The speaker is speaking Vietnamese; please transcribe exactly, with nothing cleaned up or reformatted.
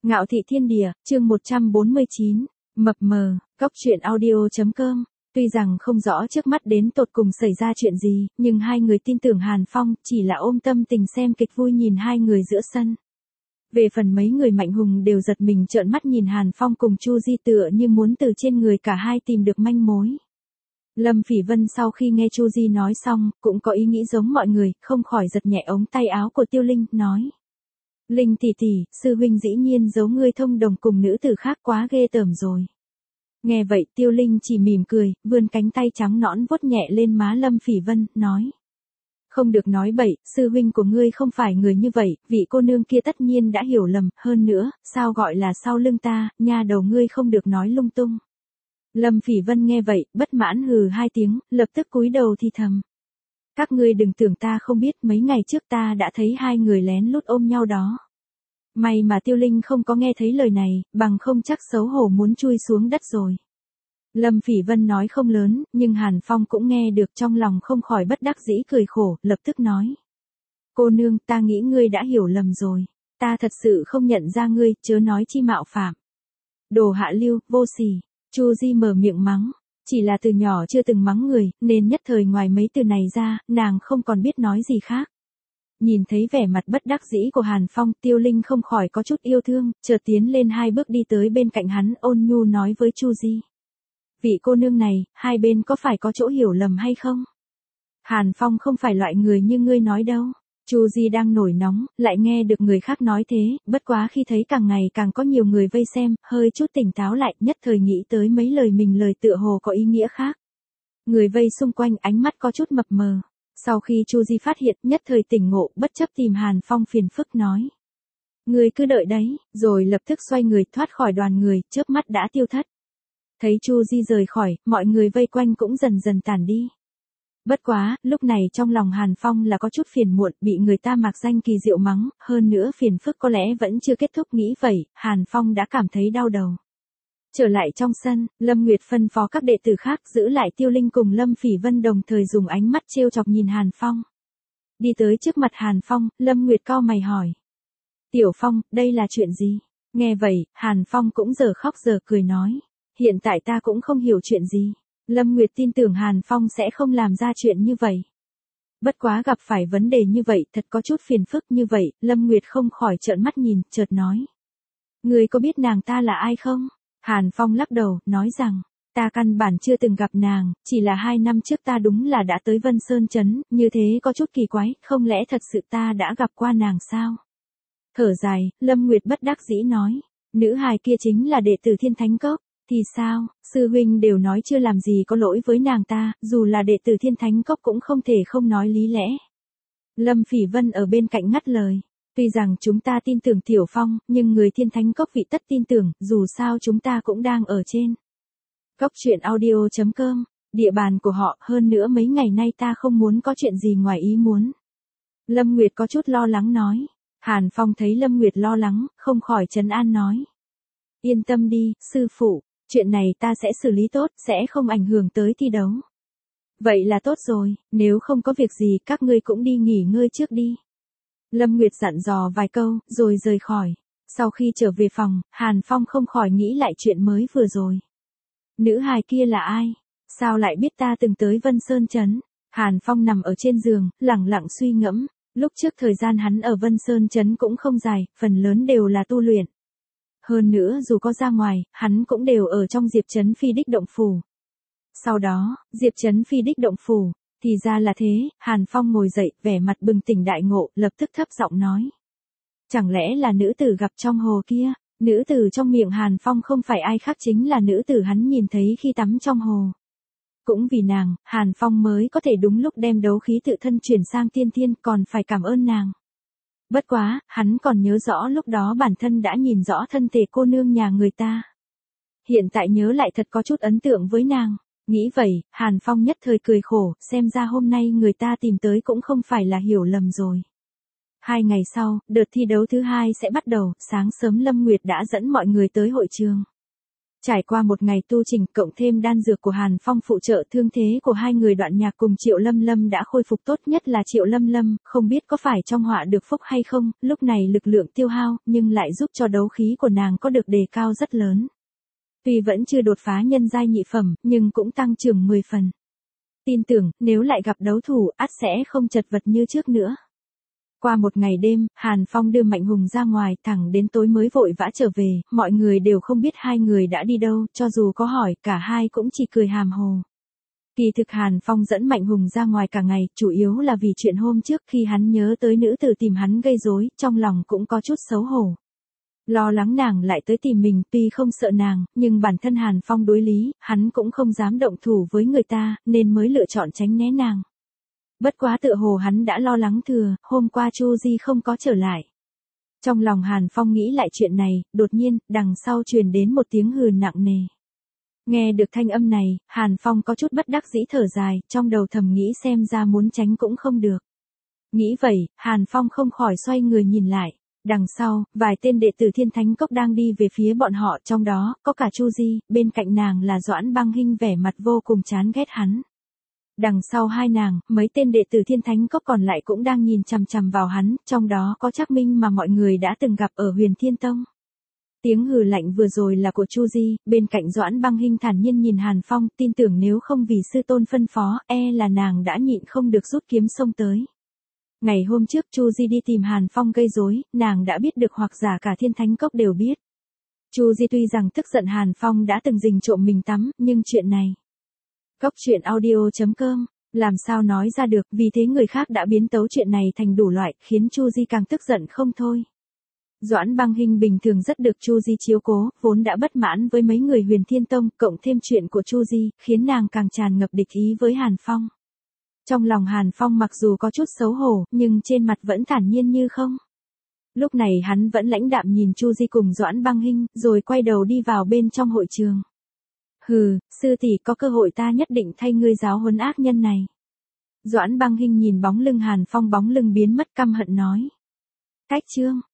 Ngạo thị thiên địa, chương một trăm bốn mươi chín, mập mờ, cóc truyện audio.com. Tuy rằng không rõ trước mắt đến tột cùng xảy ra chuyện gì, nhưng hai người tin tưởng Hàn Phong, chỉ là ôm tâm tình xem kịch vui nhìn hai người giữa sân. Về phần mấy người mạnh hùng đều giật mình trợn mắt nhìn Hàn Phong cùng Chu Di tựa như muốn từ trên người cả hai tìm được manh mối. Lâm Phỉ Vân sau khi nghe Chu Di nói xong, cũng có ý nghĩ giống mọi người, không khỏi giật nhẹ ống tay áo của Tiêu Linh, nói. Linh tỷ tỷ, sư huynh dĩ nhiên giấu ngươi thông đồng cùng nữ tử khác quá ghê tởm rồi. Nghe vậy Tiêu Linh chỉ mỉm cười, vươn cánh tay trắng nõn vuốt nhẹ lên má Lâm Phỉ Vân, nói. Không được nói bậy, sư huynh của ngươi không phải người như vậy, vị cô nương kia tất nhiên đã hiểu lầm, hơn nữa, sao gọi là sau lưng ta, nha đầu ngươi không được nói lung tung. Lâm Phỉ Vân nghe vậy, bất mãn hừ hai tiếng, lập tức cúi đầu thì thầm. Các ngươi đừng tưởng ta không biết, mấy ngày trước ta đã thấy hai người lén lút ôm nhau đó. May mà Tiêu Linh không có nghe thấy lời này, bằng không chắc xấu hổ muốn chui xuống đất rồi. Lâm Phỉ Vân nói không lớn, nhưng Hàn Phong cũng nghe được, trong lòng không khỏi bất đắc dĩ cười khổ, lập tức nói. Cô nương, ta nghĩ ngươi đã hiểu lầm rồi. Ta thật sự không nhận ra ngươi, chớ nói chi mạo phạm. Đồ hạ lưu, vô sỉ. Chu Di mở miệng mắng. Chỉ là từ nhỏ chưa từng mắng người, nên nhất thời ngoài mấy từ này ra, nàng không còn biết nói gì khác. Nhìn thấy vẻ mặt bất đắc dĩ của Hàn Phong, Tiêu Linh không khỏi có chút yêu thương, chợt tiến lên hai bước đi tới bên cạnh hắn, ôn nhu nói với Chu Di. Vị cô nương này, hai bên có phải có chỗ hiểu lầm hay không? Hàn Phong không phải loại người như ngươi nói đâu. Chu Di đang nổi nóng, lại nghe được người khác nói thế, bất quá khi thấy càng ngày càng có nhiều người vây xem, hơi chút tỉnh táo lại, nhất thời nghĩ tới mấy lời mình lời tựa hồ có ý nghĩa khác. Người vây xung quanh ánh mắt có chút mập mờ. Sau khi Chu Di phát hiện, nhất thời tỉnh ngộ, bất chấp tìm Hàn Phong phiền phức nói. Người cứ đợi đấy, rồi lập tức xoay người thoát khỏi đoàn người, chớp mắt đã tiêu thất. Thấy Chu Di rời khỏi, mọi người vây quanh cũng dần dần tản đi. Bất quá, lúc này trong lòng Hàn Phong là có chút phiền muộn, bị người ta mạc danh kỳ diệu mắng, hơn nữa phiền phức có lẽ vẫn chưa kết thúc, nghĩ vậy, Hàn Phong đã cảm thấy đau đầu. Trở lại trong sân, Lâm Nguyệt phân phó các đệ tử khác giữ lại Tiêu Linh cùng Lâm Phỉ Vân, đồng thời dùng ánh mắt trêu chọc nhìn Hàn Phong. Đi tới trước mặt Hàn Phong, Lâm Nguyệt cau mày hỏi. Tiểu Phong, đây là chuyện gì? Nghe vậy, Hàn Phong cũng giờ khóc giờ cười nói. Hiện tại ta cũng không hiểu chuyện gì. Lâm Nguyệt tin tưởng Hàn Phong sẽ không làm ra chuyện như vậy. Bất quá gặp phải vấn đề như vậy thật có chút phiền phức, như vậy, Lâm Nguyệt không khỏi trợn mắt nhìn, chợt nói. Ngươi có biết nàng ta là ai không? Hàn Phong lắc đầu, nói rằng, ta căn bản chưa từng gặp nàng, chỉ là hai năm trước ta đúng là đã tới Vân Sơn Trấn, như thế có chút kỳ quái, không lẽ thật sự ta đã gặp qua nàng sao? Thở dài, Lâm Nguyệt bất đắc dĩ nói, nữ hài kia chính là đệ tử Thiên Thánh Cốc, thì sao, sư huynh đều nói chưa làm gì có lỗi với nàng ta, dù là đệ tử Thiên Thánh Cốc cũng không thể không nói lý lẽ. Lâm Phỉ Vân ở bên cạnh ngắt lời. Tuy rằng chúng ta tin tưởng Tiểu Phong, nhưng người Thiên Thánh Cốc vị tất tin tưởng, dù sao chúng ta cũng đang ở trên. Cóc truyện audio.com, địa bàn của họ, hơn nữa mấy ngày nay ta không muốn có chuyện gì ngoài ý muốn. Lâm Nguyệt có chút lo lắng nói. Hàn Phong thấy Lâm Nguyệt lo lắng, không khỏi trấn an nói. Yên tâm đi, sư phụ, chuyện này ta sẽ xử lý tốt, sẽ không ảnh hưởng tới thi đấu. Vậy là tốt rồi, nếu không có việc gì các ngươi cũng đi nghỉ ngơi trước đi. Lâm Nguyệt dặn dò vài câu, rồi rời khỏi. Sau khi trở về phòng, Hàn Phong không khỏi nghĩ lại chuyện mới vừa rồi. Nữ hài kia là ai? Sao lại biết ta từng tới Vân Sơn Trấn? Hàn Phong nằm ở trên giường, lặng lặng suy ngẫm. Lúc trước thời gian hắn ở Vân Sơn Trấn cũng không dài, phần lớn đều là tu luyện. Hơn nữa dù có ra ngoài, hắn cũng đều ở trong Diệp Trấn Phi Đích Động Phủ. Sau đó, Diệp Trấn Phi Đích Động Phủ. Thì ra là thế, Hàn Phong ngồi dậy, vẻ mặt bừng tỉnh đại ngộ, lập tức thấp giọng nói. Chẳng lẽ là nữ tử gặp trong hồ kia? Nữ tử trong miệng Hàn Phong không phải ai khác, chính là nữ tử hắn nhìn thấy khi tắm trong hồ. Cũng vì nàng, Hàn Phong mới có thể đúng lúc đem đấu khí tự thân chuyển sang tiên thiên, còn phải cảm ơn nàng. Bất quá, hắn còn nhớ rõ lúc đó bản thân đã nhìn rõ thân thể cô nương nhà người ta. Hiện tại nhớ lại thật có chút ấn tượng với nàng. Nghĩ vậy, Hàn Phong nhất thời cười khổ, xem ra hôm nay người ta tìm tới cũng không phải là hiểu lầm rồi. Hai ngày sau, đợt thi đấu thứ hai sẽ bắt đầu, sáng sớm Lâm Nguyệt đã dẫn mọi người tới hội trường. Trải qua một ngày tu chỉnh cộng thêm đan dược của Hàn Phong phụ trợ, thương thế của hai người Đoạn Nhạc cùng Triệu Lâm Lâm đã khôi phục, tốt nhất là Triệu Lâm Lâm, không biết có phải trong họa được phúc hay không, lúc này lực lượng tiêu hao, nhưng lại giúp cho đấu khí của nàng có được đề cao rất lớn. Tuy vẫn chưa đột phá nhân giai nhị phẩm, nhưng cũng tăng trưởng mười phần. Tin tưởng, nếu lại gặp đấu thủ, ắt sẽ không chật vật như trước nữa. Qua một ngày đêm, Hàn Phong đưa Mạnh Hùng ra ngoài, thẳng đến tối mới vội vã trở về, mọi người đều không biết hai người đã đi đâu, cho dù có hỏi, cả hai cũng chỉ cười hàm hồ. Kỳ thực Hàn Phong dẫn Mạnh Hùng ra ngoài cả ngày, chủ yếu là vì chuyện hôm trước khi hắn nhớ tới nữ tử tìm hắn gây rối, trong lòng cũng có chút xấu hổ. Lo lắng nàng lại tới tìm mình, tuy không sợ nàng, nhưng bản thân Hàn Phong đối lý, hắn cũng không dám động thủ với người ta, nên mới lựa chọn tránh né nàng. Bất quá tựa hồ hắn đã lo lắng thừa, hôm qua Chu Di không có trở lại. Trong lòng Hàn Phong nghĩ lại chuyện này, đột nhiên, đằng sau truyền đến một tiếng hừ nặng nề. Nghe được thanh âm này, Hàn Phong có chút bất đắc dĩ thở dài, trong đầu thầm nghĩ xem ra muốn tránh cũng không được. Nghĩ vậy, Hàn Phong không khỏi xoay người nhìn lại. Đằng sau, vài tên đệ tử Thiên Thánh Cốc đang đi về phía bọn họ, trong đó, có cả Chu Di, bên cạnh nàng là Doãn Băng Hinh vẻ mặt vô cùng chán ghét hắn. Đằng sau hai nàng, mấy tên đệ tử Thiên Thánh Cốc còn lại cũng đang nhìn chằm chằm vào hắn, trong đó có Trác Minh mà mọi người đã từng gặp ở Huyền Thiên Tông. Tiếng hừ lạnh vừa rồi là của Chu Di, bên cạnh Doãn Băng Hinh thản nhiên nhìn Hàn Phong, tin tưởng nếu không vì sư tôn phân phó, e là nàng đã nhịn không được rút kiếm xông tới. Ngày hôm trước Chu Di đi tìm Hàn Phong gây rối, nàng đã biết được hoặc giả cả Thiên Thánh Cốc đều biết. Chu Di tuy rằng tức giận Hàn Phong đã từng rình trộm mình tắm, nhưng chuyện này. Cốc truyện audio chấm com, làm sao nói ra được, vì thế người khác đã biến tấu chuyện này thành đủ loại, khiến Chu Di càng tức giận không thôi. Doãn Băng Hinh bình thường rất được Chu Di chiếu cố, vốn đã bất mãn với mấy người Huyền Thiên Tông, cộng thêm chuyện của Chu Di, khiến nàng càng tràn ngập địch ý với Hàn Phong. Trong lòng Hàn Phong mặc dù có chút xấu hổ, nhưng trên mặt vẫn thản nhiên như không. Lúc này hắn vẫn lãnh đạm nhìn Chu Di cùng Doãn Băng Hinh, rồi quay đầu đi vào bên trong hội trường. Hừ, sư tỷ, có cơ hội ta nhất định thay ngươi giáo huấn ác nhân này. Doãn Băng Hinh nhìn bóng lưng Hàn Phong, bóng lưng biến mất, căm hận nói. Cách chương.